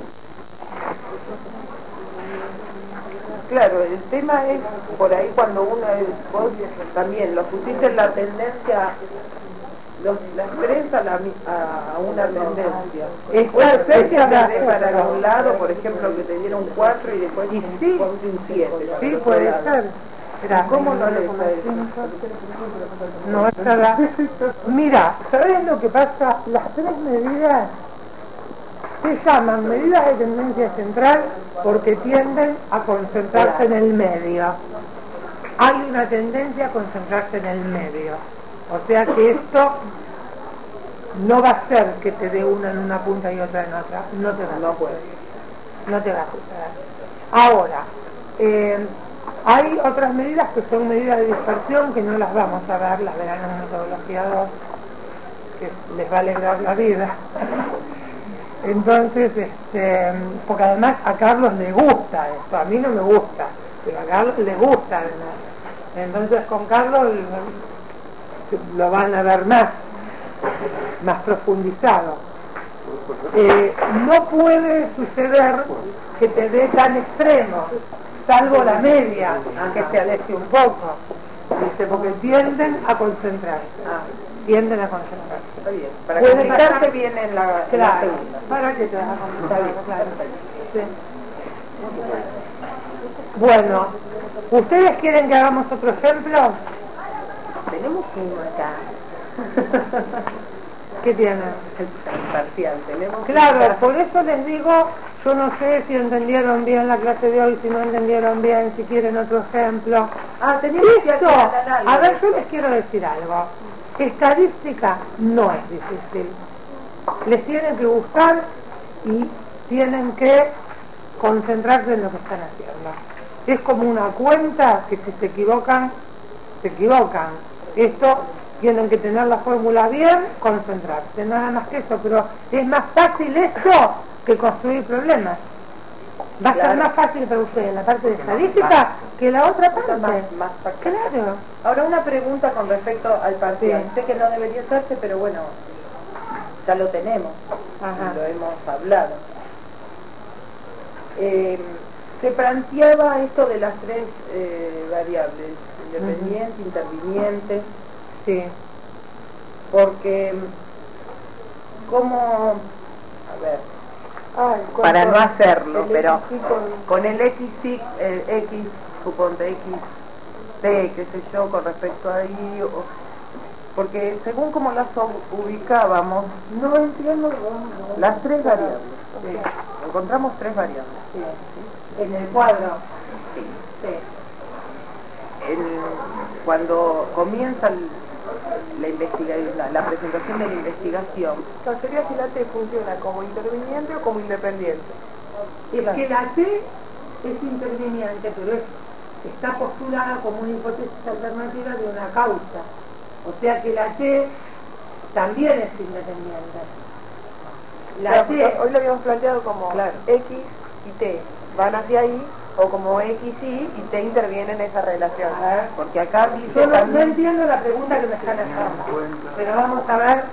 Claro, el tema es por ahí cuando uno es, vos también lo pusiste en la tendencia, los, las tres a, la, a, a una tendencia. Es Puede ser que te claro, dé para algún lado, por ejemplo, que te diera un cuatro y después Y sí, ponte un siete. Sí, puede ser. Mira, ¿Cómo no le puede No, esta la... Mira, ¿sabes lo que pasa? Las tres medidas se llaman medidas de tendencia central porque tienden a concentrarse en el medio. Hay una tendencia a concentrarse en el medio. O sea que esto no va a ser que te dé una en una punta y otra en otra. No te va a No puede. No te va a suceder. Ahora, eh, hay otras medidas que son medidas de dispersión que no las vamos a ver, las verán en metodología dos, que les va a alegrar la vida. Entonces, este, porque además a Carlos le gusta esto, a mí no me gusta, pero a Carlos le gusta además. Entonces con Carlos lo, lo van a ver más, más profundizado. Eh, no puede suceder que te dé tan extremo, salvo la media, que se aleje un poco, dice, porque tienden a concentrarse, Ah, tienden a concentrarse. está bien. Para Puede comunicarse pasar- bien en la, en la Claro, segunda. para que te vas a Está concentrar, bien, claro. perfecto. Sí. Bueno, ¿ustedes quieren que hagamos otro ejemplo? Tenemos uno acá. ¿Qué tienen? El parcial, tenemos Claro, por eso les digo, yo no sé si entendieron bien la clase de hoy, si no entendieron bien, si quieren otro ejemplo. Ah, tenemos que Esto, aclarar algo. a ver, yo les quiero decir algo. Estadística no es difícil. Les tiene que gustar y tienen que concentrarse en lo que están haciendo. Es como una cuenta que si se equivocan, se equivocan. Esto tienen que tener la fórmula bien, concentrarse, nada más que eso, pero es más fácil esto que construir problemas. Va a Claro. ser más fácil para ustedes la parte de estadística que la otra parte. Más, más factible. Claro. Ahora una pregunta con respecto al parcial. Sí. Sé que no debería hacerse, pero bueno, ya lo tenemos, Ajá. lo hemos hablado. Eh, se planteaba esto de las tres eh, variables, independiente, interviniente, Sí. porque como, a ver, Ay, para no cuánto- hacerlo, el pero X con- con el X, sí, eh, X, suponte X, T, qué sé yo, con respecto a Y, o- porque según como las u- ubicábamos, no entiendo las tres variables. Sí. Encontramos tres variables. Sí. En el cuadro. Sí. Sí. El- cuando comienza el, la, investiga la, la presentación de la investigación. No, sería si la T funciona como interviniente o como independiente. Es claro. que la T es interviniente, pero es, está postulada como una hipótesis alternativa de una causa. O sea que la T también es independiente. La claro, T, hoy lo habíamos planteado como claro. X y T van hacia ahí, o como X y y T interviene en esa relación. A ver, porque acá dice yo no, también... no entiendo la pregunta que me están haciendo, pero vamos a ver.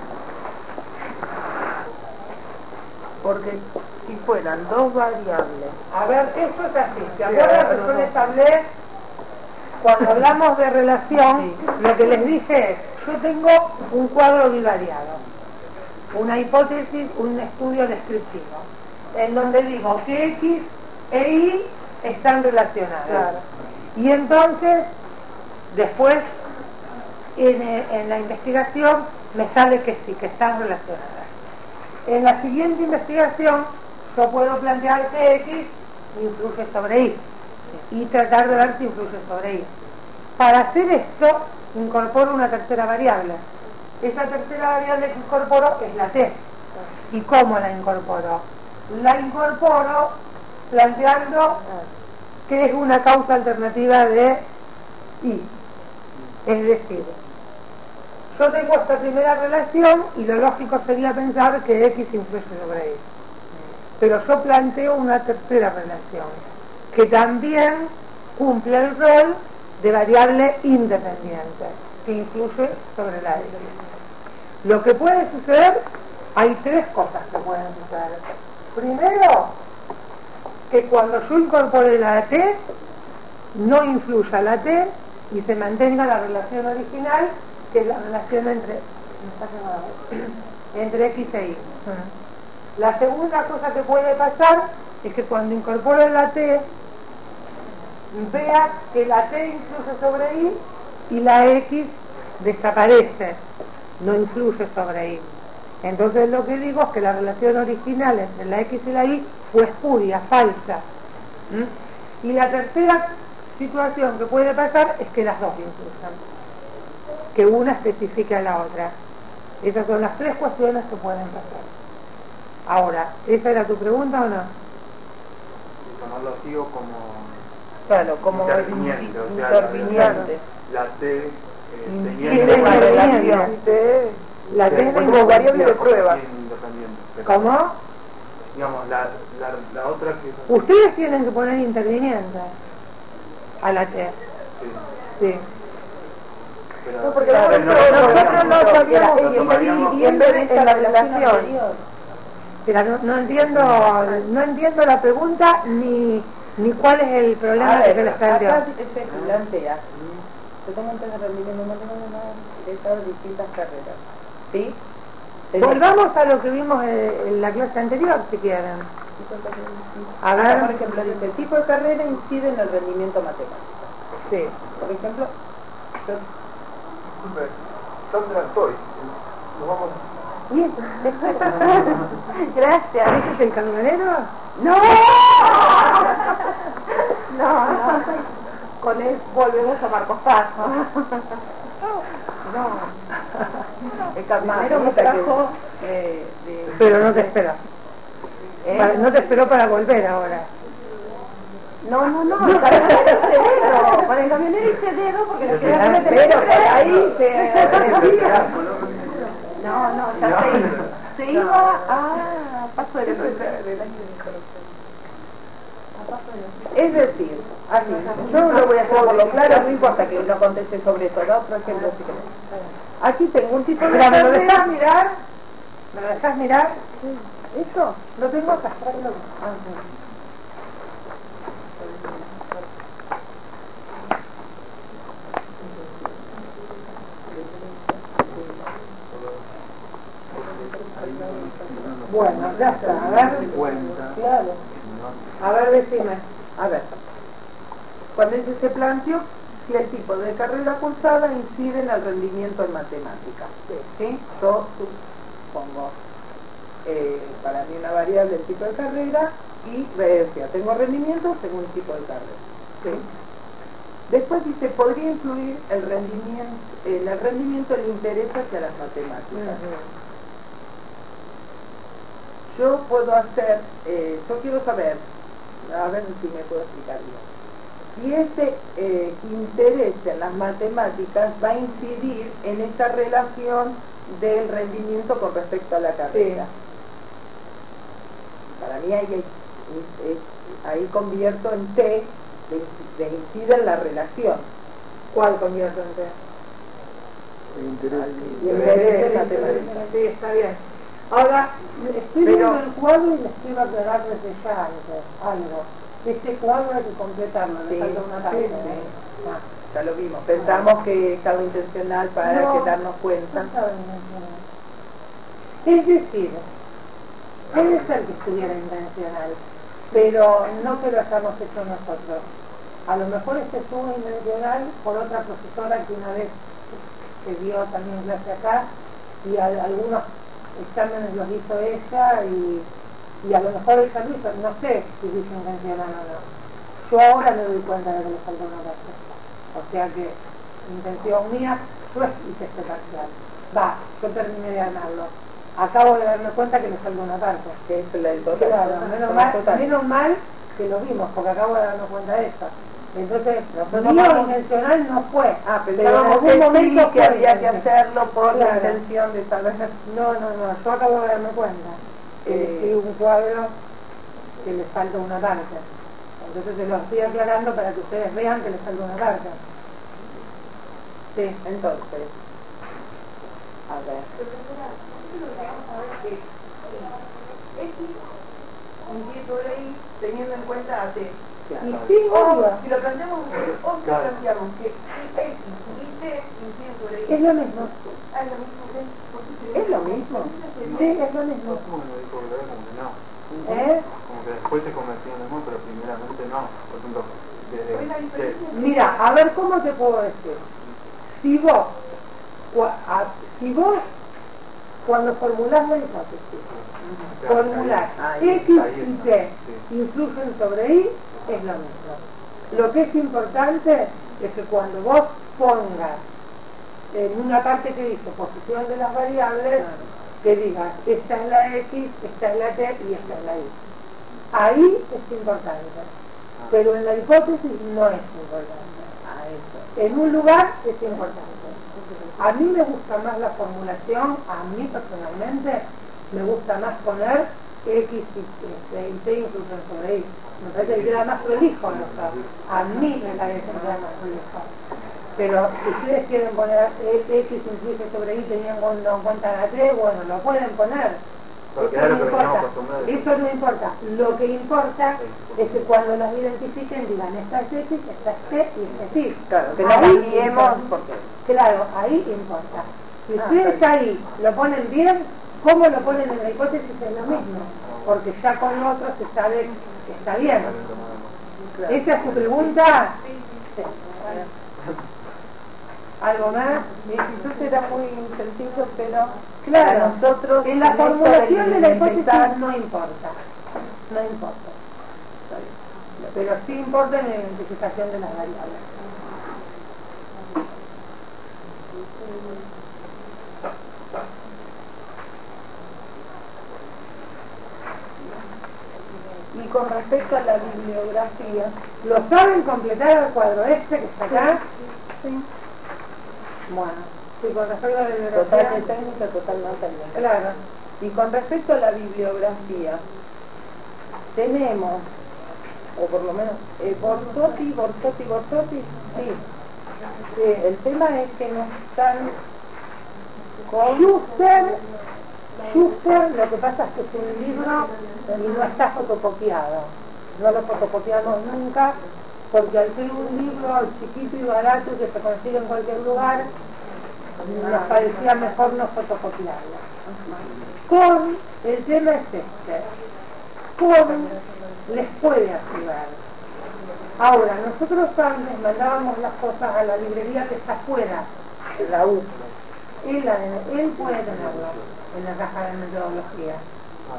Porque si fueran dos variables... A ver, esto es así. ¿Se acuerdan que yo les hablé, cuando hablamos de relación, sí. lo que les dije es, yo tengo un cuadro bivariado, una hipótesis, un estudio descriptivo, en donde digo que X e Y están relacionadas. Claro. Y entonces, después, en, en la investigación, me sale que sí, que están relacionadas. En la siguiente investigación, yo puedo plantear que X influye sobre Y y tratar de ver si influye sobre Y. Para hacer esto, incorporo una tercera variable. Esa tercera variable que incorporo es la T. ¿Y cómo la incorporo? La incorporo planteando que es una causa alternativa de Y. Es decir, yo tengo esta primera relación y lo lógico sería pensar que X influye sobre Y. Pero yo planteo una tercera relación que también cumple el rol de variable independiente que influye sobre la X. Lo que puede suceder, hay tres cosas que pueden suceder. Primero, que cuando yo incorpore la T, no influya la T y se mantenga la relación original, que es la relación entre, entre X e Y. La segunda cosa que puede pasar es que cuando incorpore la T, vea que la T influye sobre Y y la X desaparece, no influye sobre Y. Entonces lo que digo es que la relación original entre la X y la Y fue espuria, falsa. ¿Mm? Y la tercera situación que puede pasar es que las dos influyan, que una especifique a la otra. Esas son las tres cuestiones que pueden pasar. Ahora, ¿esa era tu pregunta o no? Tomarlo así o como... Claro, como interviniente, o sea, interviniente. La, la, la T eh, tiene una relación. La T como variable de prueba. ¿Cómo? Digamos, la, la, la otra que... Ustedes tienen que poner interviniente a la T. Sí. Sí. Pero, No, porque pero nosotros, no, nosotros no sabíamos no, que tomaríamos- y en vez de esta la relación. Pero no, no entiendo, no entiendo la pregunta ni ni cuál es el problema que se les planteó. Acá se plantea, se toman tres rendimientos, no tengo nada de estas distintas carreras. ¿Sí? Volvamos a lo que vimos en, en la clase anterior, si quieren. A Acá, ver. por ejemplo, dice, el tipo de carrera incide en el rendimiento matemático. Sí. Por ejemplo, yo... Disculpe, Sandra, estoy. Nos vamos... Bien. Gracias. ¿Ese es el camionero? No. No, no. Con él volvemos a Marcos Paz. No. El camionero me trajo... Eh, de... Pero no te espero. ¿Eh? Para- no te espero para volver ahora. No, no, no, el camionero hice dedo, para el camionero hice dedo porque nos quedamos en el Pero por ahí se... No, no, ya se iba, se iba a Paso de la Fruta. Es decir, así, yo lo voy a hacer por lo claro, no importa que no conteste sobre eso, ¿no? Por ejemplo, si querés. Aquí tengo un tipo de Mira, ¿me lo carrera- dejas mirar? ¿Me lo dejas mirar? ¿Eso? Lo tengo acá. tráelo. Ah, sí. Bueno, ya está. A ver. Cuenta. Claro. A ver, decime. A ver, cuando dice se planteó si el tipo de carrera cursada incide en el rendimiento en matemáticas. ¿Sí? Yo supongo eh, para mí una variable del tipo de carrera y decía, tengo rendimiento según el tipo de carrera. ¿Sí? Después dice, podría influir el rendimiento, en el rendimiento del interés hacia las matemáticas. Uh-huh. Yo puedo hacer, eh, yo quiero saber, a ver si me puedo explicar bien, si ese eh, interés en las matemáticas va a incidir en esta relación del rendimiento con respecto a la carrera. Sí. Para mí ahí, ahí, ahí convierto en T de, de incide en la relación. ¿Cuál convierto en T? El interés. El interés, interés, sí, está bien. Ahora, estoy Pero, viendo el cuadro y les quiero aclarar desde ya antes, algo. Este cuadro hay que completarlo, sí, le falta una parte. Sí, sí. Ah, ya lo vimos. Pensamos que estaba intencional para no, que darnos cuenta. No estaba intencional. Es decir, puede ser que estuviera intencional, pero no que lo hayamos hecho nosotros. A lo mejor este estuvo intencional por otra profesora que una vez que dio también clase acá y a, algunos exámenes los hizo ella y, y a lo mejor ella lo hizo, no sé si lo hizo intencional o no. Yo ahora me doy cuenta de que le falta una parte. O sea que, intención mía, yo hice este parcial. Va, yo terminé de armarlo. Acabo de darme cuenta que me falta una parte. Que es la del total. Claro, menos mal, menos mal que lo vimos, porque acabo de darnos cuenta de eso. Entonces, nosotros mío vamos... intencional no fue. Ah, pensábamos que, momento sí, que había que hacerlo por claro. La intención de saber. No, no, no, yo acabo de darme cuenta que eh... escribo un cuadro que le falta una parte. Entonces se lo estoy aclarando para que ustedes vean que le falta una parte. Sí, entonces. A ver. X sobre Y teniendo en cuenta a T. Y sí, obvio. Si lo planteamos, o si lo planteamos que X y T inciden sobre Y. Es lo mismo. Ah, es lo mismo. ¿Es lo mismo? Sí, es lo mismo. Como lo dijo Gloria, como que no. ¿Eh? Como que después se convertía en lo mismo, pero primeramente no. Por ejemplo, desde... Mira, a ver cómo te puedo decir. Si vos, a, si vos, cuando formulás la hipótesis, formulás X y T influyen sobre Y, es lo mismo. Lo que es importante es que cuando vos pongas en una parte que dice posición de las variables, que digas, esta es la X, esta es la T y esta es la Y. Ahí es importante, pero en la hipótesis no es importante. En un lugar es importante. A mí me gusta más la formulación, a mí personalmente me gusta más poner X y T incluso sobre Y. Me parece que queda más prolijo, ¿no? A mí me parece que queda más prolijo. Pero si ustedes quieren poner X incluso sobre Y teniendo en cuenta la T, bueno, lo pueden poner. Eso no importa. Eso no importa. Lo que importa es que cuando los identifiquen digan esta es X, esta es T y esta es Y. Claro, que no cambiemos porque... Claro, ahí importa. Si ustedes ahí lo ponen bien, ¿cómo lo ponen en la hipótesis? Es lo mismo. Porque ya con otros se sabe que está bien. ¿Esa es su pregunta? Sí. ¿Algo más? Mi instituto era muy sencillo, pero claro, nosotros en la formulación de la hipótesis no importa. No importa. Pero sí importa en la identificación de las variables. Y con respecto a la bibliografía, ¿lo saben completar el cuadro este que está acá? Sí. Bueno, sí, con respecto a la bibliografía... Total técnica, total no técnica. Claro. Y con respecto a la bibliografía, tenemos, o por lo menos, eh, Borsotti, Borsotti, Borsotti, sí. sí. El tema es que no están con... Schuster, Schuster, lo que pasa es que es un libro y no está fotocopiado. No lo fotocopiamos nunca, porque al ser un libro chiquito y barato que se consigue en cualquier lugar, nos parecía mejor no fotocopiarlo. Con, el tema es este, con les puede ayudar. Ahora, nosotros antes mandábamos las cosas a la librería que está afuera, en la U. Él, él puede tenerlo en la caja de metodología.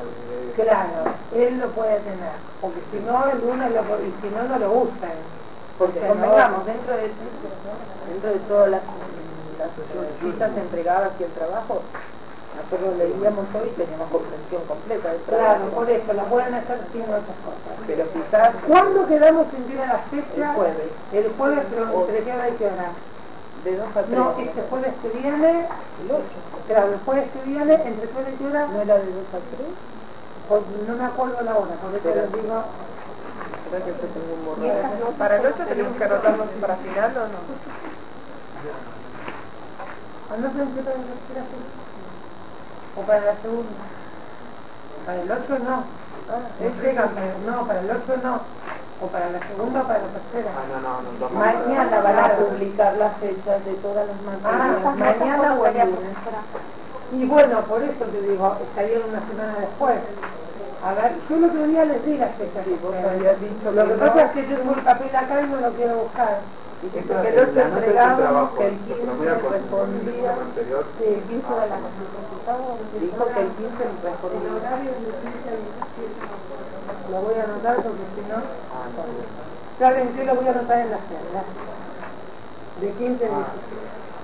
Claro, él lo puede tener, porque si no, el uno lo, y si no, no lo usan. Porque Que convengamos, no- dentro de, dentro de todas las, las citas entregadas y el trabajo, nosotros leíamos hoy y teníamos comprensión completa del trabajo. Claro, por eso, las pueden estar haciendo otras cosas. Pero quizás ¿Cuándo quedamos en día de la fecha? el jueves, El jueves, pero entre qué hora y qué hora. de dos a tres. No, este jueves que viene, el ocho. claro, el jueves que viene, entre qué hora y qué hora, ¿No era de dos a tres? pues no me acuerdo la hora, por eso Pero- les digo, Creo que yo tengo un Y esas borrador. notas ¿Para el son ocho tenemos que anotarnos para final o no? ¿cuándo se empieza la tercera fecha? ¿O para la segunda? Para el ocho no. Ah, Entrégame, no, para el ocho no. O para la segunda o para la tercera. Ah, no, no, no, no. Mañana van a publicar las fechas de todas las materias. Ah, Mañana o el lunes. Y bueno, por eso te digo, estaría una semana después. A ver, yo el otro día les di las fechas. Sí, vos habías dicho Lo que que no. pasa es que yo tengo el papel acá y no lo quiero buscar. Dijiste Esta- que el ocho la nota es un entregábamos, trabajo, que el se quince promea con el respondía. informe anterior. Sí, el quince de la noche. Dijo que el quince El respondía. horario es de quince a diecisiete. Lo voy a anotar porque si no... Ah, no, no. Saben que lo voy a anotar en la agenda. De quince a diecisiete.